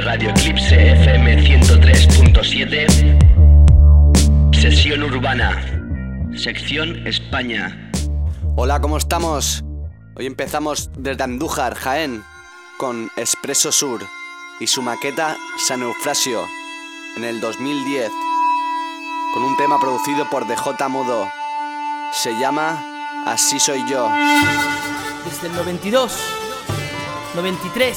de Radio Eclipse FM 103.7. Sesión Urbana, sección España. Hola, ¿cómo estamos? Hoy empezamos desde Andújar, Jaén, con Expreso Sur y su maqueta San Eufrasio en el 2010, con un tema producido por DJ Mudo. Se llama Así Soy Yo. Desde el 92, 93,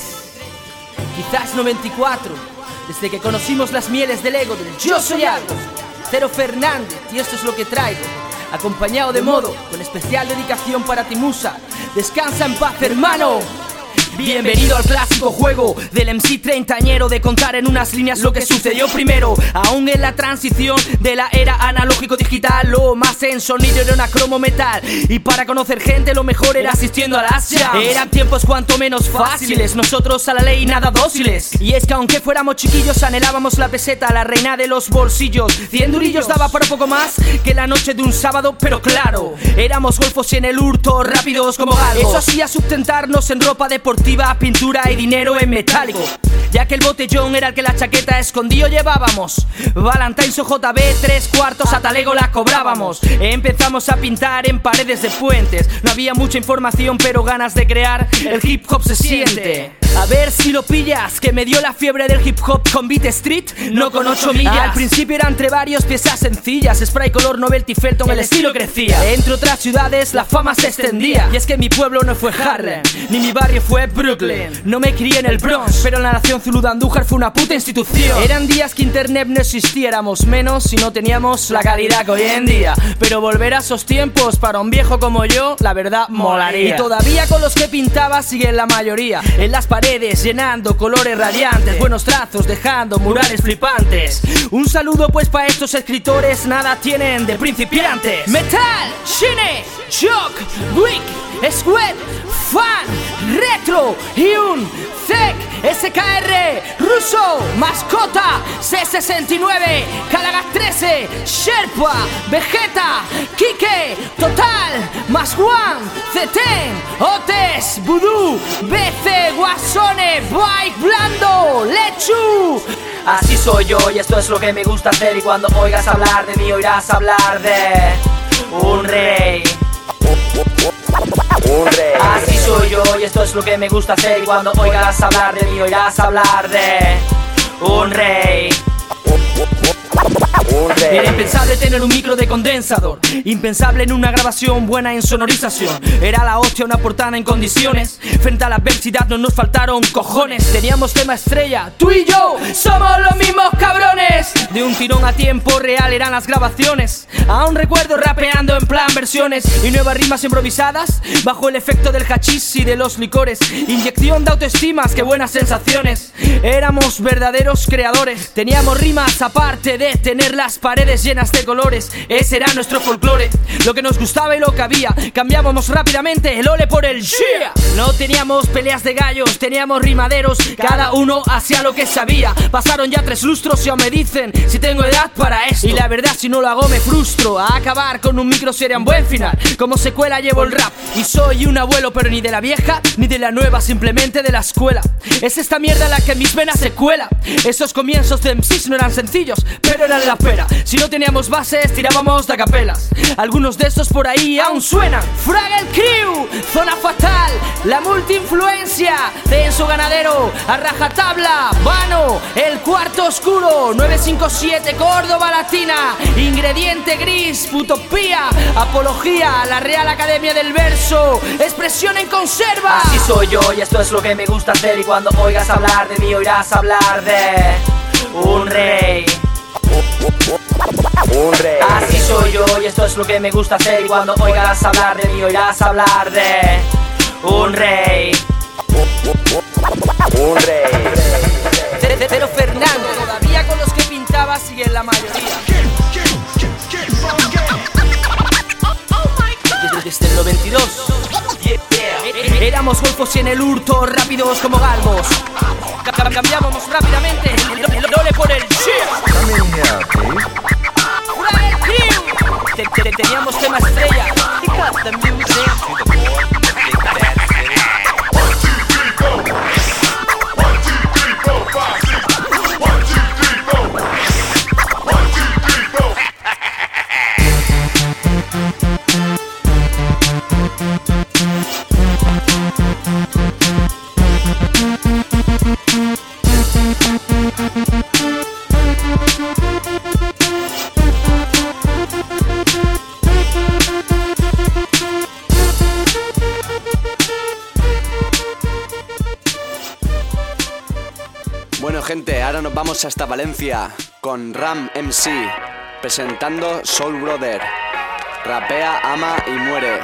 quizás 94, desde que conocimos las mieles del ego del Yo Soy Algo, Cero Fernández, y esto es lo que traigo, acompañado de Modo, con especial dedicación para ti, Musa. Descansa en paz, hermano. Bienvenido al clásico juego del MC treintañero, de contar en unas líneas lo que sucedió primero. Aún en la transición de la era analógico-digital, lo más en sonido era una cromo metal. Y para conocer gente lo mejor era asistiendo a las jams. Eran tiempos cuanto menos fáciles, nosotros a la ley nada dóciles. Y es que aunque fuéramos chiquillos anhelábamos la peseta, la reina de los bolsillos. 100 durillos daba para poco más que la noche de un sábado, pero claro, éramos golfos y en el hurto rápidos como galgos. Eso hacía sustentarnos en ropa deportiva, pintura y dinero en metálico, ya que el botellón era el que la chaqueta escondido llevábamos. Valentine's o JB, 3/4 a talego la cobrábamos. Empezamos a pintar en paredes de puentes. No había mucha información, pero ganas de crear. El hip hop se siente. A ver si lo pillas, que me dio la fiebre del hip hop con Beat Street, no con 8 millas. Al principio era entre varios piezas sencillas, spray color Novelty Felton, el estilo crecía. Entre otras ciudades la fama se extendía. Y es que mi pueblo no fue Harlem, ni mi barrio fue Brooklyn. No me crié en el Bronx, pero la nación Zulu de Andújar fue una puta institución. Eran días que internet no existía, éramos menos si no teníamos la calidad que hoy en día. Pero volver a esos tiempos para un viejo como yo, la verdad molaría. Y todavía con los que pintaba siguen la mayoría, en las paredes llenando colores radiantes, buenos trazos dejando murales flipantes. Un saludo pues para estos escritores, nada tienen de principiantes. Metal, Shine, Shock, Brick, Squad, Fan, Retro y un Zek, SKR, Russo, Mascota, C69, Calagat 13, Sherpa, Vegeta, Kike, Total, Más One, Ceten, Otes, Voodoo, BC, Guasone, Bike, Blando, Lechu. Así soy yo y esto es lo que me gusta hacer, y cuando oigas hablar de mí oirás hablar de un rey. Así soy yo y esto es lo que me gusta hacer, y cuando oigas hablar de mí oirás hablar de un rey. Era impensable tener un micro de condensador, impensable en una grabación buena en sonorización. Era la hostia una portada en condiciones. Frente a la adversidad no nos faltaron cojones. Teníamos tema estrella, tú y yo somos los mismos cabrones. De un tirón a tiempo real eran las grabaciones. Aún recuerdo rapeando en plan versiones y nuevas rimas improvisadas bajo el efecto del hachís y de los licores. Inyección de autoestimas, qué buenas sensaciones. Éramos verdaderos creadores. Teníamos rimas aparte de tener las paredes llenas de colores. Ese era nuestro folclore, lo que nos gustaba y lo que había. Cambiábamos rápidamente el ole por el yeah. No teníamos peleas de gallos, teníamos rimaderos, cada uno hacía lo que sabía. Pasaron ya 3 lustros y aún me dicen si tengo edad para esto. Y la verdad, si no lo hago me frustro. A acabar con un micro sería un buen final. Como secuela llevo el rap y soy un abuelo, pero ni de la vieja ni de la nueva, simplemente de la escuela. Es esta mierda la que en mis venas se cuela. Esos comienzos de MCs no eran sencillos, pero eran la pera. Si no teníamos bases, tirábamos de capelas. Algunos de estos por ahí aún suenan. Fraggle Crew, Zona Fatal, La Multiinfluencia, Censo Ganadero, A Rajatabla, Vano, El Cuarto Oscuro, 957, Córdoba Latina, Ingrediente Gris, Utopía, Apología, La Real Academia del Verso, Expresión en Conserva. Así soy yo y esto es lo que me gusta hacer, y cuando oigas hablar de mí oirás hablar de un rey. Así soy yo y esto es lo que me gusta hacer, y cuando oigas hablar de mí oirás hablar de un rey. Un rey. Cero Fernando, todavía con los que pintaba siguen la mayoría. Desde el 92 éramos golfos y en el hurto rápidos como galgos. Cambiábamos rápidamente el ole por el teníamos tema estrella. gente, ahora nos vamos hasta Valencia con Ram MC presentando Soul Brother. Rapea, ama y muere.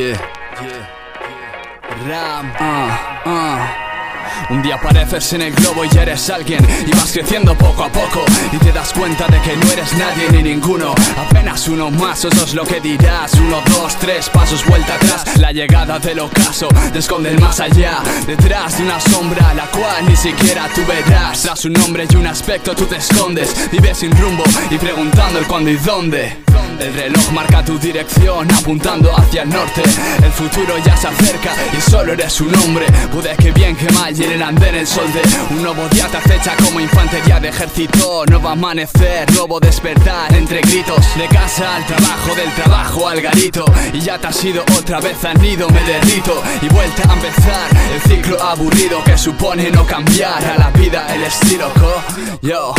Ram, Un día apareces en el globo y eres alguien, y vas creciendo poco a poco, y te das cuenta de que no eres nadie ni ninguno. Apenas uno más, eso es lo que dirás. 1, 2, 3 pasos vuelta atrás. La llegada del ocaso te esconde el más allá, detrás de una sombra la cual ni siquiera tú verás. Tras un nombre y un aspecto tú te escondes, vives sin rumbo y preguntando el cuándo y dónde. El reloj marca tu dirección apuntando hacia el norte. El futuro ya se acerca y solo eres un hombre. Puede que bien que mal y en el andén el sol de un nuevo día te acecha como infantería de ejército. Nuevo amanecer, nuevo despertar entre gritos. De casa al trabajo, del trabajo al garito. Y ya te has ido otra vez al nido, me derrito. Y vuelta a empezar el ciclo aburrido que supone no cambiar a la vida el estilo. Yo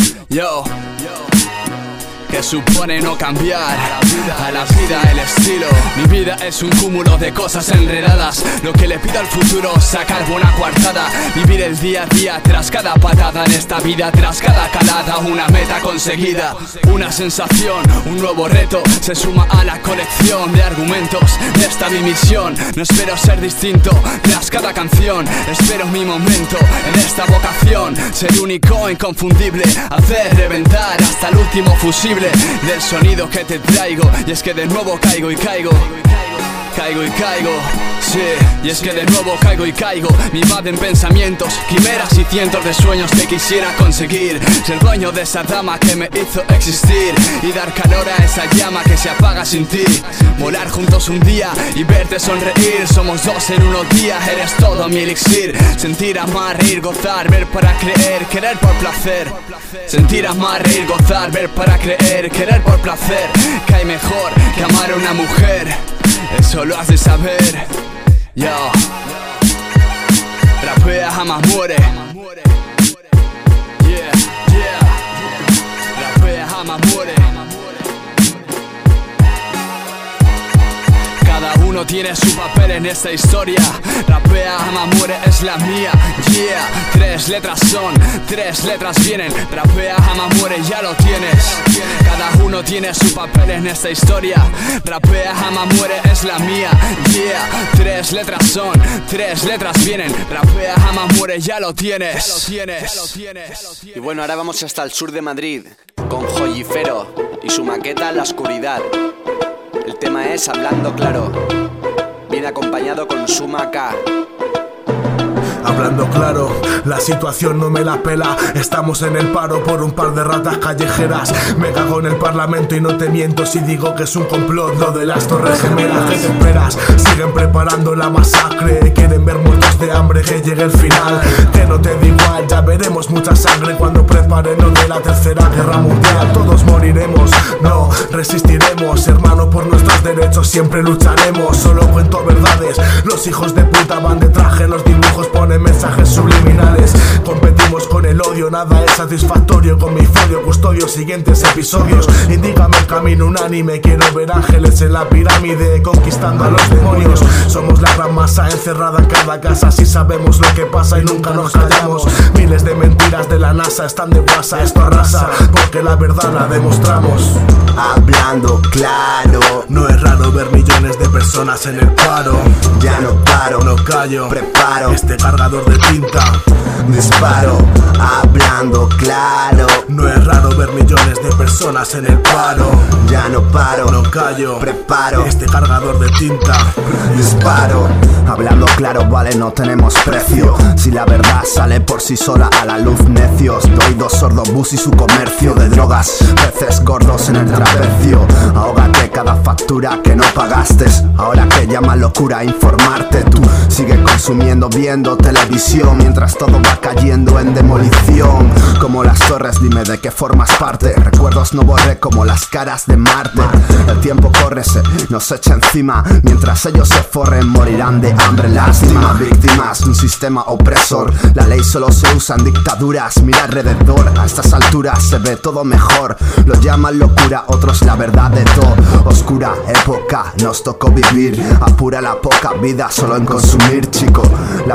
que supone no cambiar a la vida el estilo. Mi vida es un cúmulo de cosas enredadas. Lo que le pido al futuro, sacar buena coartada. Vivir el día a día tras cada patada en esta vida, tras cada calada. Una meta conseguida, una sensación, un nuevo reto. Se suma a la colección de argumentos de esta mi misión. No espero ser distinto tras cada canción. Espero mi momento en esta vocación. Ser único, inconfundible. Hacer reventar hasta el último fusible del sonido que te traigo. Y es que de nuevo caigo y caigo. Caigo y caigo, sí, y es que de nuevo caigo y caigo. Me invaden pensamientos, quimeras y cientos de sueños que quisiera conseguir. Ser dueño de esa dama que me hizo existir y dar calor a esa llama que se apaga sin ti. Volar juntos un día y verte sonreír. Somos dos en unos días, eres todo mi elixir. Sentir, amar, reír, gozar, ver para creer, querer por placer. Sentir, amar, reír, gozar, ver para creer, querer por placer. Que hay mejor que amar a una mujer. Eso lo has de saber. Yo rapea, jamás muere. Rapea, jamás muere. Cada uno tiene su papel en esta historia. Rapea, jamás muere, es la mía. 3 letras son, 3 letras vienen. Rapea, jamás muere, ya lo tienes. Cada uno tiene su papel en esta historia. Rapea, jamás muere, es la mía. 3 letras son, 3 letras vienen. Rapea, jamás muere, ya lo tienes. Y bueno, ahora vamos hasta el sur de Madrid con Joyifero y su maqueta La Oscuridad. El tema es Hablando Claro. Viene acompañado con Suma K. Hablando claro, la situación no me la pela. Estamos en el paro por un par de ratas callejeras. Me cago en el parlamento y no te miento si digo que es un complot lo de las Torres Gemelas. ¿Qué te esperas? Siguen preparando la masacre. Quieren ver muertos de hambre, que llegue el final. Que no te da igual, ya veremos mucha sangre cuando preparen lo de la tercera guerra mundial. Todos moriremos, no resistiremos. Hermano, por nuestros derechos siempre lucharemos. Solo cuento verdades, los hijos de puta van de traje. Los dibujos ponen mensajes subliminales. Competimos con el odio, nada es satisfactorio. Con mi folio custodio siguientes episodios. Indícame el camino unánime. Quiero ver ángeles en la pirámide conquistando a los demonios. Somos la gran masa encerrada en cada casa. Así sabemos lo que pasa y nunca nos callamos. Miles de mentiras de la NASA están de guasa. Esto arrasa porque la verdad la demostramos. Hablando claro, no es raro ver millones de personas en el paro. Ya no paro, no callo, preparo este cargador de tinta. Disparo, hablando claro. No es raro ver millones de personas en el paro. Ya no paro, no callo, preparo este cargador de tinta. Disparo, hablando claro, vale, no tenemos precio. Si la verdad sale por sí sola a la luz, necios. Doy 2 sordos bus y su comercio de drogas. Peces gordos en el trapecio. Ahógate cada factura que no pagaste. Ahora que llama locura informarte. Tú sigue consumiendo, viendo televisión mientras todo va cayendo en demolición. Como las torres, dime de qué formas parte. Recuerdos no borré como las caras de Marte. El tiempo corre, se nos echa encima. Mientras ellos se forren, morirán de hambre. Lástima, víctimas de un sistema opresor. La ley solo se usa en dictaduras. Mira alrededor, a estas alturas se ve todo mejor. Lo llaman locura, otros la verdad de todo. Oscura época nos tocó vivir. Apura la poca vida solo en consumir, chico. La pasta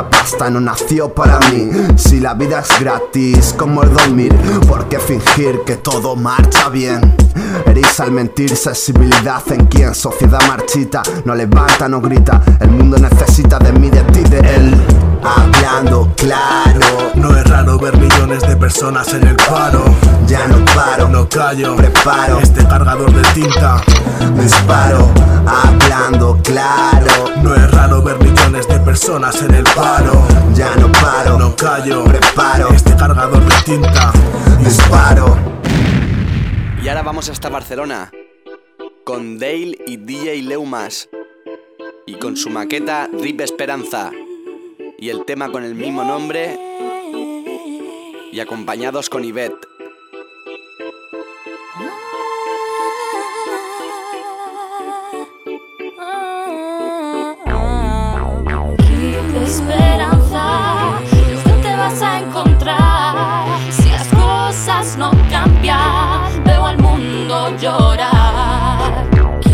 esta no nació para mí. Si la vida es gratis como el dormir, ¿por qué fingir que todo marcha bien? Herís al mentir, sensibilidad en quien sociedad marchita. No levanta, no grita, el mundo necesita de mí, de ti, de él. Hablando claro, no es raro ver millones de personas en el paro. Ya no paro, no callo, preparo este cargador de tinta, disparo. Hablando claro, no es raro ver millones de personas en el paro. ya no paro, No callo, preparo este cargador de tinta, disparo. Y ahora vamos hasta Barcelona con Dale y DJ Leumas y con su maqueta Rip Esperanza y el tema con el mismo nombre y acompañados con Ivette. Esperanza, ¿dónde te vas a encontrar? Si las cosas no cambian, veo al mundo llorar.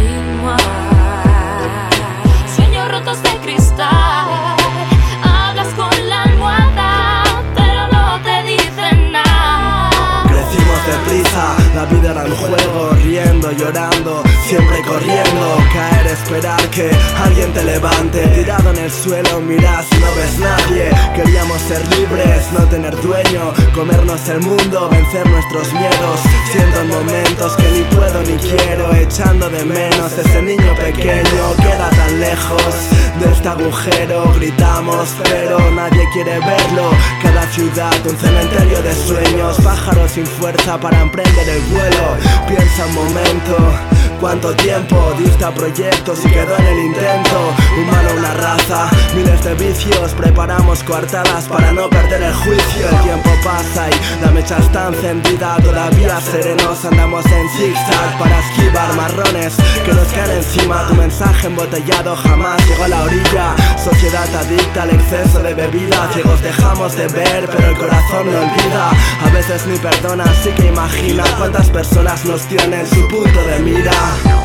Sueños rotos de cristal, hablas con la almohada, pero no te dicen nada. Crecimos deprisa, la vida era un juego, riendo, llorando, siempre corriendo. Caer, esperar que alguien te levante, tirado en el suelo, miras y no ves nadie. Queríamos ser libres, no tener dueño, comernos el mundo, vencer nuestros miedos. Siento en momentos que ni puedo ni quiero, echando de menos ese niño pequeño. Queda tan lejos de este agujero, gritamos pero nadie quiere verlo. Cada ciudad un cementerio de sueños, pájaros sin fuerza para emprender el vuelo. Piensa un momento, cuánto tiempo diste a proyectos y quedó en el intento. Humano una raza, miles de vicios, preparamos coartadas para no perder el juicio. El tiempo pasa y la mecha está encendida, todavía serenos andamos en zigzag para esquivar marrones que nos caen encima. Tu mensaje embotellado jamás llegó a la orilla. Sociedad adicta al exceso de bebida, ciegos dejamos de ver pero el corazón no olvida. A veces ni perdona, así que imagina cuántas personas nos tienen en su punto de mira.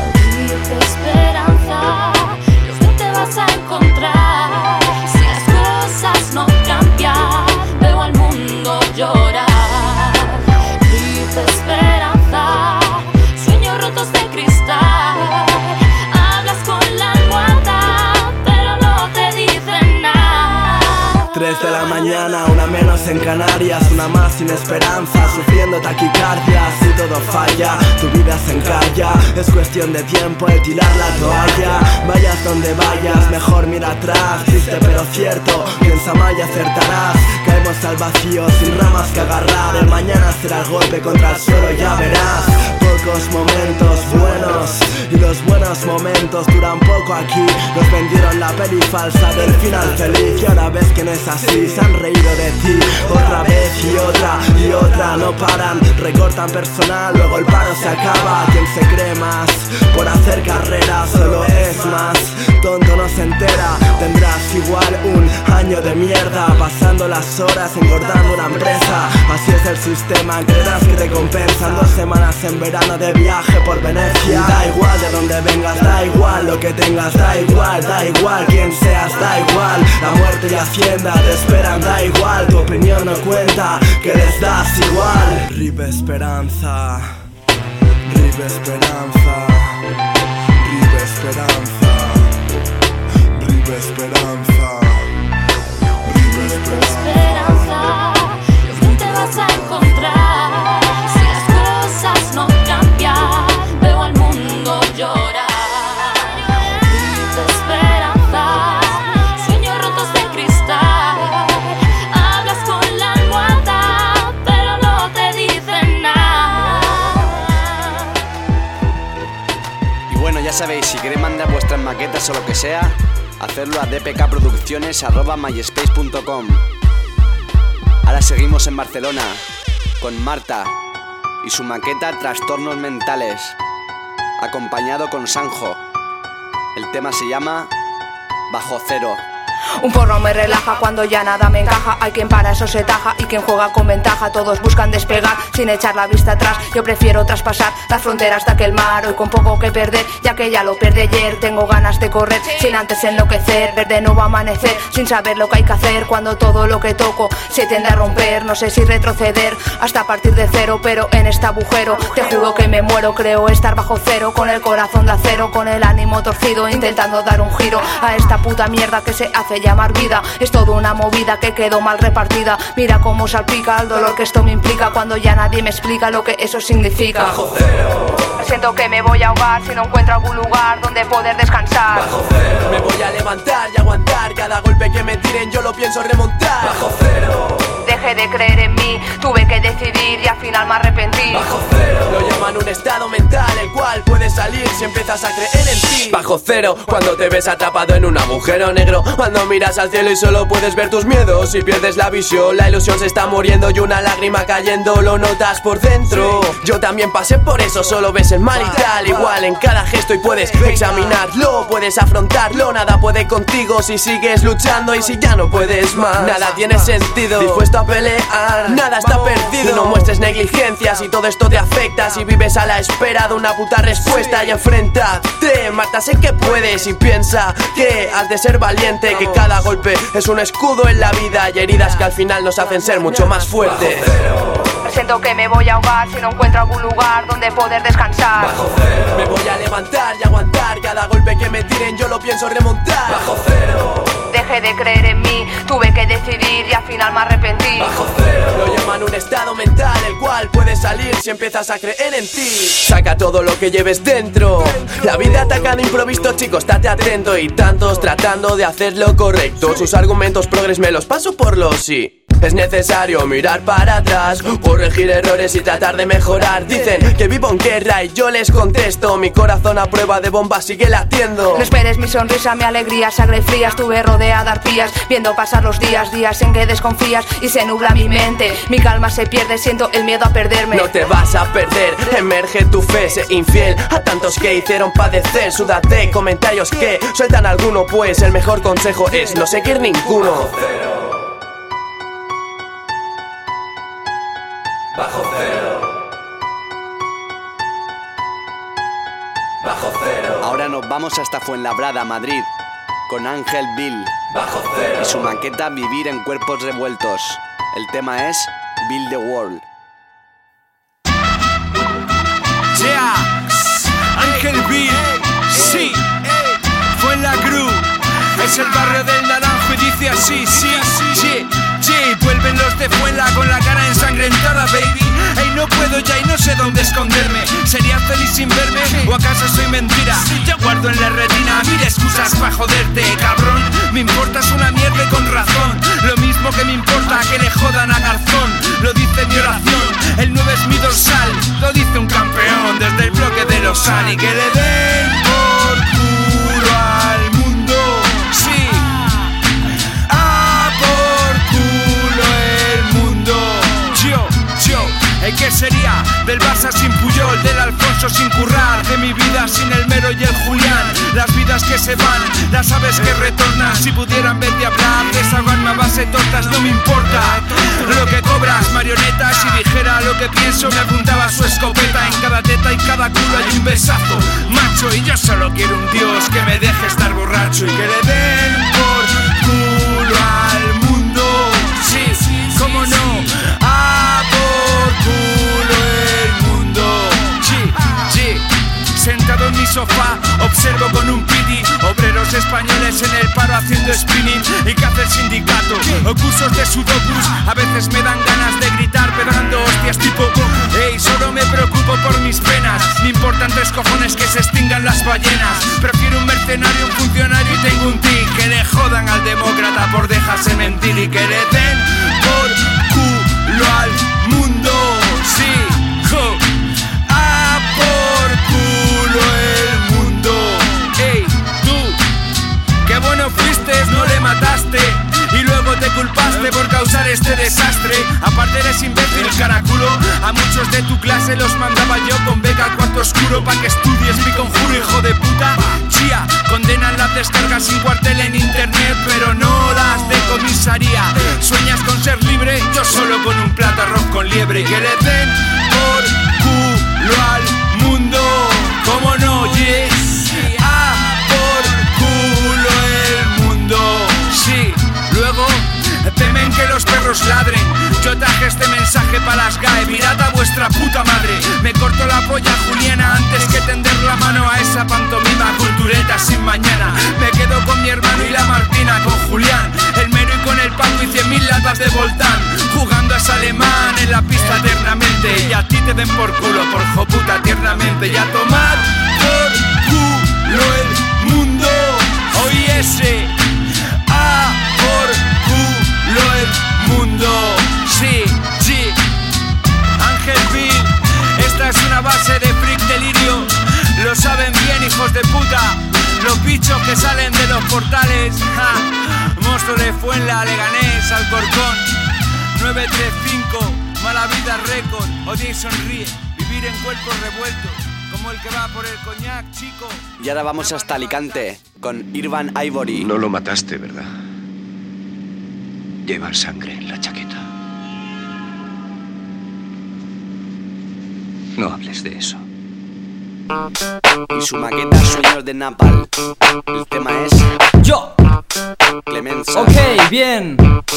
Esperanza, ¿dónde te vas a encontrar? Si las cosas no cambian, veo al mundo llorar. Grita esperanza, sueños rotos de cristal, hablas con la almohada, pero no te dicen nada. 3 de la mañana, una menos en Canarias, una más sin esperanza, sufriendo taquicardias y todo falla. Tu vida se encalla, es cuestión de tiempo el tirar la toalla. Vayas donde vayas, mejor mira atrás. Triste pero cierto, piensa mal y acertarás. Caemos al vacío sin ramas que agarrar. El mañana será el golpe contra el suelo, ya verás. Pocos momentos buenos y los buenos momentos duran poco aquí. Nos vendieron la peli falsa del final feliz y ahora ves que no es así, se han reído de ti. Otra vez y otra, no paran, recortan personal, luego el paro se acaba. Quien se cree más por hacer carrera solo es más tonto, no se entera. Tendrás igual un año de mierda, pasando las horas engordando una empresa. Así es el sistema, creerás que te compensan 2 semanas en verano de viaje por Venecia. Da igual de dónde vengas, da igual lo que tengas, da igual quién seas, da igual. La muerte y Hacienda te esperan, da igual. Tu opinión no cuenta, que les das igual. Rip Esperanza, Rip Esperanza, Rip Esperanza, Rip Esperanza, Rip Esperanza, ¿dónde te vas a encontrar? Si las cosas no cambian, veo al mundo llorar. Grita esperanza, sueños rotos de cristal, hablas con la almohada, pero no te dicen nada. Y bueno, ya sabéis, si queréis mandar vuestras maquetas o lo que sea, hacerlo a dpkproducciones@myspace.com. Ahora seguimos en Barcelona con Marta y su maqueta Trastornos Mentales, acompañado con Sanjo. El tema se llama Bajo Cero. Un porro me relaja cuando ya nada me encaja. Hay quien para eso se taja y quien juega con ventaja. Todos buscan despegar sin echar la vista atrás. Yo prefiero traspasar las fronteras de aquel mar. Hoy con poco que perder, ya que ya lo perdí ayer. Tengo ganas de correr sin antes enloquecer. Ver de nuevo amanecer sin saber lo que hay que hacer. Cuando todo lo que toco se tiende a romper. No sé si retroceder hasta partir de cero, pero en este agujero te juro que me muero. Creo estar bajo cero, con el corazón de acero, con el ánimo torcido, intentando dar un giro a esta puta mierda que se hace llamar vida. Es toda una movida que quedó mal repartida. Mira cómo salpica el dolor que esto me implica cuando ya nadie me explica lo que eso significa. Bajo cero. Siento que me voy a ahogar si no encuentro algún lugar donde poder descansar. Bajo cero. Me voy a levantar y aguantar cada golpe que me tiren, yo lo pienso remontar. Bajo cero. Dejé de creer en mí, tuve que decidir y al final me arrepentí. Bajo cero. Lo llaman un estado mental, el cual puedes salir si empiezas a creer en ti. Bajo cero, cuando te ves atrapado en un agujero negro, cuando miras al cielo y solo puedes ver tus miedos y pierdes la visión, la ilusión se está muriendo y una lágrima cayendo lo notas por dentro. Yo también pasé por eso, solo ves el mal y tal, igual en cada gesto y puedes examinarlo, puedes afrontarlo. Nada puede contigo si sigues luchando y si ya no puedes más. Nada tiene sentido, dispuesto a pelear, nada está perdido. No muestres negligencia si todo esto te afecta, si vives a la espera de una puta respuesta. Y enfréntate, Marta, sé que puedes y piensa que has de ser valiente, que cada golpe es un escudo en la vida y heridas que al final nos hacen ser mucho más fuertes. Siento que me voy a ahogar si no encuentro algún lugar donde poder descansar. Bajo cero. Me voy a levantar y aguantar cada golpe que me tiren, yo lo pienso remontar. Bajo cero. Dejé de creer en mí, tuve que decidir y al final me arrepentí. Bajo cero. Lo llaman un estado mental, el cual puedes salir si empiezas a creer en ti. Saca todo lo que lleves dentro. La vida ataca de improviso, chicos, estate atento. Y tantos tratando de hacer lo correcto. Sus argumentos progres me los paso por los sí. Es necesario mirar para atrás, corregir errores y tratar de mejorar. Dicen que vivo en guerra y yo les contesto, mi corazón a prueba de bombas sigue latiendo. No esperes mi sonrisa, mi alegría, sangre fría. Estuve rodeada de arpías, viendo pasar los días, días en que desconfías y se nubla mi mente. Mi calma se pierde, siento el miedo a perderme. No te vas a perder, emerge tu fe, sé infiel a tantos que hicieron padecer. Súdate comentarios que sueltan alguno, pues el mejor consejo es no seguir ninguno. Bajo cero. Bajo cero. Ahora nos vamos hasta Fuenlabrada, Madrid, con Ángel Bill Bajo cero. y su maqueta Vivir en Cuerpos Revueltos. El tema es Build the World. Yeah, Ángel Bill, sí, Fuenlacruz, es el barrio del Naranjo y dice así, sí, vuelven los de Fuenla con la cara ensangrentada, baby. Ey, no puedo ya y no sé dónde esconderme. ¿Serías feliz sin verme? ¿O acaso soy mentira? Yo guardo en la retina mil excusas pa' joderte, cabrón. Me importas una mierda y con razón. Lo mismo que me importa que le jodan a Garzón. Lo dice mi oración, el 9 es mi dorsal. Lo dice un campeón desde el bloque de Losal. Y que le den por culo al mundo, sí. ¿Qué sería del Barça sin Puyol, del Alfonso sin Currar, de mi vida sin el Mero y el Julián? Las vidas que se van, las aves que retornan. Si pudieran ver de hablar, desahogarme a base de tortas, no me importa lo que cobras, marionetas. Si dijera lo que pienso, me apuntaba su escopeta. En cada teta y cada culo hay un besazo, macho. Y yo solo quiero un Dios que me deje estar borracho y que le den por culo al mundo, sí, cómo no, a por culo el mundo, sí. Sentado en mi sofá, observo con un piti obreros españoles en el paro haciendo spinning. ¿Y qué hace el sindicato? O cursos de sudokus. A veces me dan ganas de gritar pegando hostias tipo ey, solo me preocupo por mis penas. Me importan 3 cojones que se extingan las ballenas. Prefiero un mercenario, un funcionario y tengo un tic. Que le jodan al demócrata por dejarse mentir. Y que le den por culo al mundo, sí, jo. A por culo el mundo. Ey, tú, qué bueno fuiste, no le mataste. y luego te culpaste por causar este desastre. Aparte eres imbécil, caraculo. A muchos de tu clase los mandaba yo con beca al cuarto oscuro pa' que estudies mi conjuro, hijo de puta. Chía, condenan las descargas sin cuartel en internet, pero no las de comisaría. Sueñas con ser libre, yo solo con un plato arroz con liebre. Y que le den por culo al mundo, ¿cómo no? Yes, a por culo el mundo. Sí, luego temen que los perros ladren. Yo traje este mensaje para las GAE: mirad a vuestra puta madre. Me corto la polla Juliana antes que tender la mano a esa pantomima cultureta sin mañana. Me quedo con mi hermano y la Martina, con Julián, el Mero y con el Paco y 100.000 latas de Voltán, jugando a ese alemán en la pista eternamente. Y a ti te den por culo, por joputa tiernamente. Y a tomar por culo el mundo. Hoy ese a por culo el mundo. Sí, sí, Ángel Bill, esta es una base de freak delirio. Lo saben bien, hijos de puta, los bichos que salen de los portales. Monstruo de Fuenla, Leganés, Alcorcón, 935, Mala Vida Record. Oye y sonríe, vivir en cuerpos revueltos, como el que va por el coñac, chico. Y ahora vamos hasta Alicante con Irvan Ivory. No lo mataste, ¿verdad? Lleva sangre en la chaqueta. No hables de eso. Y su maqueta Sueños de Napal. El tema es Yo. Clemenza. Ok, bien.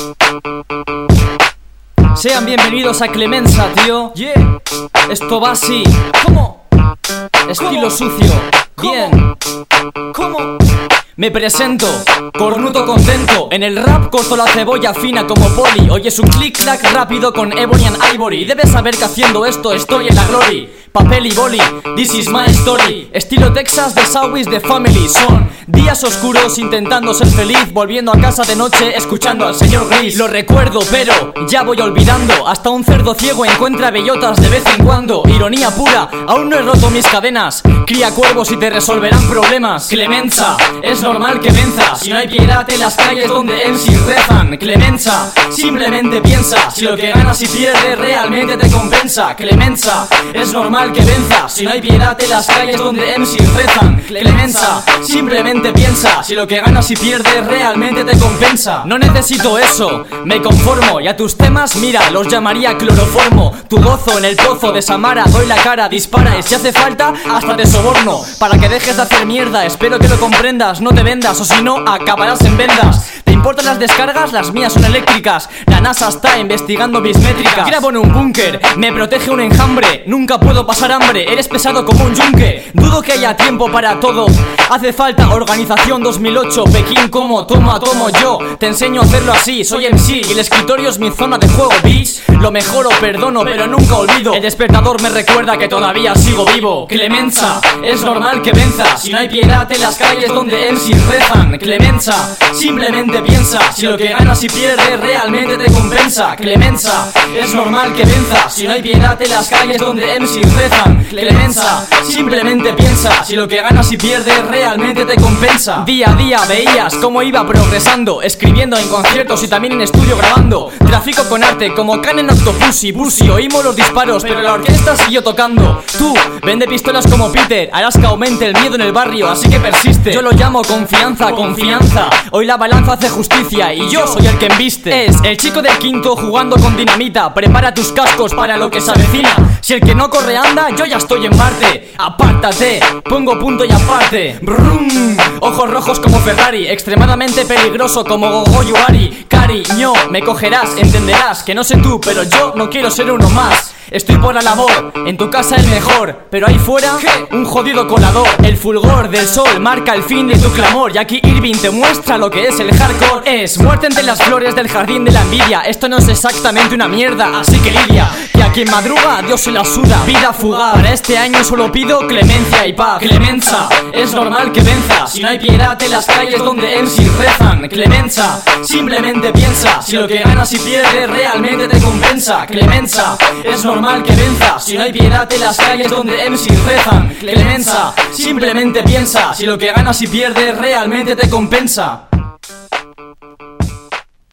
Sean bienvenidos a Clemenza, tío. Yeah. Esto va así. ¿Cómo? Estilo sucio. Bien. ¿Cómo? Me presento, cornuto contento. En el rap corto la cebolla fina como poli. Oyes un click-clack rápido con Ebony and Ivory. Debes saber que haciendo esto estoy en la glory. Papel y boli, this is my story. Estilo Texas de Sawis de Family. Son días oscuros intentando ser feliz, volviendo a casa de noche escuchando al señor Gris. Lo recuerdo pero ya voy olvidando. Hasta un cerdo ciego encuentra bellotas de vez en cuando. Ironía pura, aún no he roto mis cadenas. Cría cuervos y te resolverán problemas. Clemenza, es normal que venza. Si no hay piedad en las calles donde MCs rezan. Clemenza, simplemente piensa. Si lo que ganas y pierdes realmente te compensa. Clemenza, es normal que venza. Si no hay piedad en las calles donde MCs rezan. Clemenza, simplemente piensa. Si lo que ganas y pierdes realmente te compensa. No necesito eso, me conformo. Y a tus temas, mira, los llamaría cloroformo. Tu gozo en el pozo de Samara, doy la cara, dispara. Y si hace falta, hasta te soborno. Para que dejes de hacer mierda, espero que lo comprendas. No te vendas, o si no, acabarás en vendas. ¿Te importan las descargas? Las mías son eléctricas. La NASA está investigando mis métricas. Grabo en un búnker, me protege un enjambre. Nunca puedo pasar hambre, eres pesado como un yunque. Dudo que haya tiempo para todo. Hace falta organización 2008. Pekín como, tomo yo. Te enseño a hacerlo así, soy MC y el escritorio es mi zona de juego, bitch. Lo mejoro, perdono, pero nunca olvido. El despertador me recuerda que todavía sigo vivo. Clemenza, es normal que venza. Si no hay piedad en las calles donde MCs rezan. Clemenza, simplemente piensa. Si lo que ganas y pierdes realmente te compensa. Clemenza, es normal que venza. Si no hay piedad en las calles donde MCs rezan. Clemenza, simplemente piensa. Si lo que ganas y pierdes realmente te compensa. Día a día veías cómo iba progresando, escribiendo en conciertos y también en estudio grabando. Trafico con arte como Canen Octopussy, Bussy. Oímos los disparos pero la orquesta siguió tocando. Tú, vende pistolas como Peter, harás que aumente el miedo en el barrio, así que persiste. Yo lo llamo confianza, confianza. Hoy la balanza hace justicia y yo soy el que embiste. Es el chico del quinto jugando con dinamita. Prepara tus cascos para lo que se avecina. Si el que no corre anda, yo ya estoy en Marte. Apártate, pongo punto y aparte. Brum, ojos rojos como Ferrari, extremadamente peligroso como Gogo Yuari. Cariño, me cogerás, entenderás que no sé tú, pero yo no quiero ser uno más. Estoy por la labor, en tu casa el mejor, pero ahí fuera, un jodido colador. El fulgor del sol marca el fin de tu clamor. Y aquí Irving te muestra lo que es el hardcore. Es muerte entre las flores del jardín de la envidia. Esto no es exactamente una mierda, así que lidia. Que a quien madruga, a Dios se la suda. Vida fugaz, para este año solo pido clemencia y paz. Clemenza, es normal que venza. Si no hay piedad en las calles donde MCs rezan. Clemenza, simplemente piensa. Si lo que ganas y pierdes realmente te compensa. Clemenza, es normal que venza. Si no hay piedad en las calles donde MCs rezan. Clemenza, simplemente piensa. Si lo que ganas y pierdes realmente te compensa.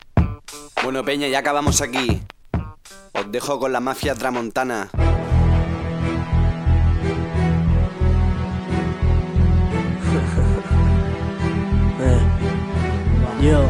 Bueno, peña, ya acabamos aquí. Os dejo con la mafia tramontana. Yo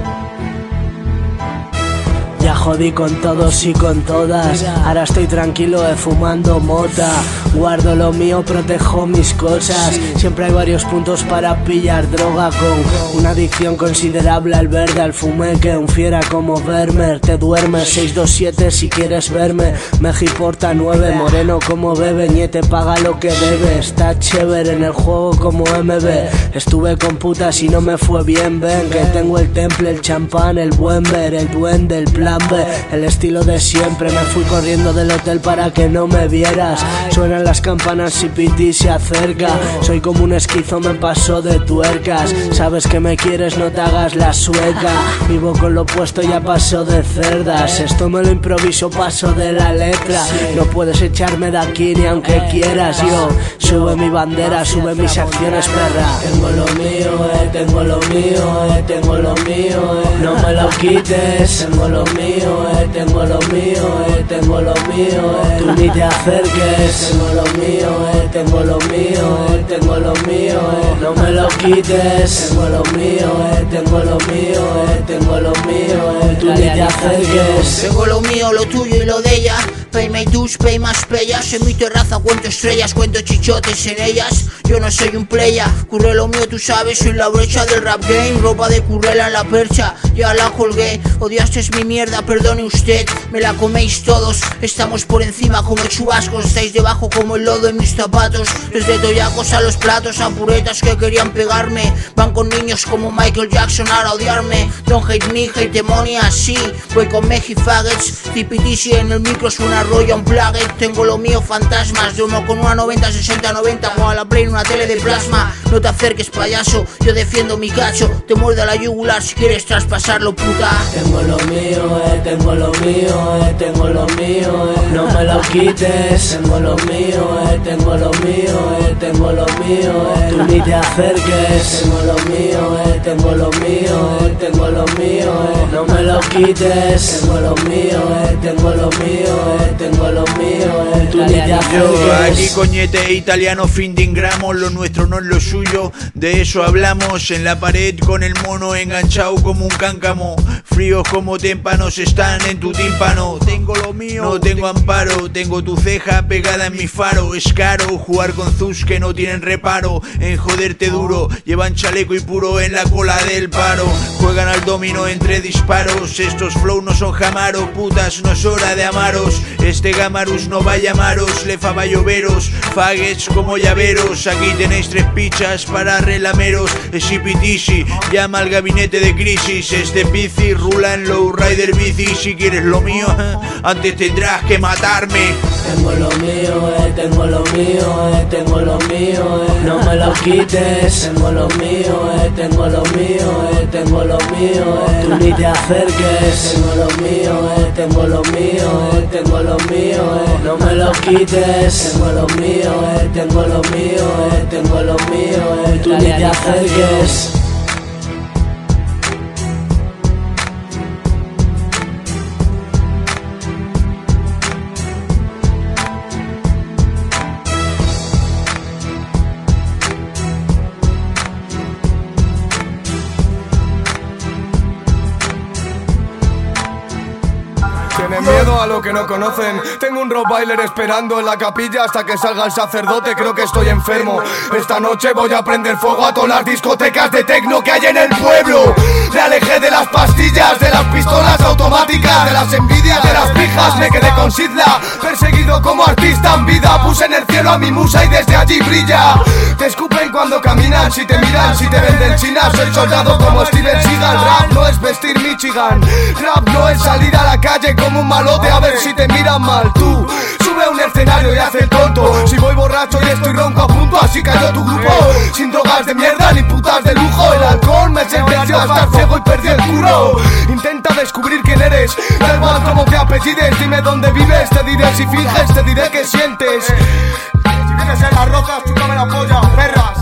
ya jodí con todos y con todas. Ahora estoy tranquilo fumando mota. Guardo lo mío, protejo mis cosas. Siempre hay varios puntos para pillar droga. Con una adicción considerable al verde, al fumé, que un fiera como Vermeer. Te duermes 627 si quieres verme. Meji porta 9, moreno como bebe. Ñete paga lo que debe. Está chévere en el juego como MB. Estuve con putas y no me fue bien. Ven que tengo el temple, el champán, el buen ver, el duende, el plan B, el estilo de siempre. Me fui corriendo del hotel para que no me vieras. Suenan las campanas y Piti se acerca. Soy como un esquizo, me paso de tuercas. Sabes que me quieres, no te hagas la sueca. Vivo con lo puesto, ya paso de cerdas. Esto me lo improviso, paso de la letra. No puedes echarme de aquí ni aunque quieras. Yo sube mi bandera, sube mis acciones, perra. Tengo lo mío, tengo lo mío, tengo lo mío, no me lo quites. Tengo lo mío, tengo lo mío, tengo lo mío, tú ni te acerques. Tengo lo mío, tengo lo mío, tengo lo mío, no me lo quites. Tengo lo mío, tengo lo mío, tengo lo mío, tú ni te acerques. Tengo lo mío, lo tuyo y lo de ella. Pay my dues, pay más pellas. En mi terraza cuento estrellas, cuento chichotes en ellas. Yo no soy un playa, curré lo mío, tú sabes, soy la brecha del rap game. Ropa de currela en la percha, ya la colgué. Odiaste mi mierda, perdone usted, me la coméis todos. Estamos por encima como chubascos, estáis debajo como el lodo en mis zapatos. Desde toyacos a los platos, a puretas que querían pegarme. Van con niños como Michael Jackson ahora a odiarme. Don't hate me, hate demonia, sí. Voy con Meji Faggots, CPTC en el micro suena rollo unplugged. Tengo lo mío, fantasmas, duermo con una 90, 60, 90. Juego a la play en una tele de plasma. No te acerques, payaso, yo defiendo mi cacho. Te muerde la yugular si quieres traspasarlo, puta. Tengo lo mío, tengo lo mío, tengo lo mío, no me lo quites. Tengo lo mío, tengo lo mío, tengo lo mío, tú ni te acerques. Tengo lo mío, tengo lo mío, tengo lo mío, no me lo quites. Tengo lo mío, tengo lo mío, tengo lo mío, tú ni te acerques. Yo aquí coñete italiano, finding gramos, lo nuestro no es lo suyo, de eso hablamos. En la pared con el mono enganchado como un cáncamo, fríos como témpanos están en tu tímpano. Tengo lo mío, no tengo amparo, tengo tu ceja pegada en mi faro. Es caro jugar con zus que no tienen reparo en joderte duro, llevan chaleco y puro en la cola del paro. Juegan al domino entre disparos, estos flow no son jamaro, putas no es hora de amaros. Este gamarus no va a llamaros, lefa va a lloveros, faguets como llaveros. Aquí tenéis 3 pichas para relameros. Es IPTC, llama al gabinete de crisis. Este bici rula en low rider bici. Si quieres lo mío, antes tendrás que matarme. Tengo lo mío, tengo lo mío, tengo lo mío, no me lo quites. Tengo lo mío, tengo lo mío, tengo lo mío, tú ni te acerques. Tengo lo mío, tengo lo mío, tengo lo mío, no me lo quites. Tengo lo mío, tengo lo mío, tengo lo mío, tú ni te acerques. Tienen miedo a lo que no conocen. Tengo un rottweiler esperando en la capilla hasta que salga el sacerdote. Creo que estoy enfermo. Esta noche voy a prender fuego a todas las discotecas de tecno que hay en el pueblo. Me alejé de las pastillas, de las pistolas automáticas, de las envidias, de las pijas. Me quedé con Sidla, perseguido como artista en vida. Puse en el cielo a mi musa y desde allí brilla. Te escupen cuando caminan, si te miran, si te venden China. Soy soldado como Steven Seagal. Rap no es vestir Michigan, rap no es salir a la calle como un malote a ver si te miran mal. Tú sube a un escenario y hace el tonto. Si voy borracho y estoy ronco a punto, así cayó tu grupo. Sin drogas de mierda ni putas de lujo. El alcohol me sentenció a estar ciego y perdí el culo. Intenta descubrir quién eres, da igual como te apellides. Dime dónde vives, te diré si finges, te diré qué sientes. Si vienes en las rocas, chúpame la polla, perras.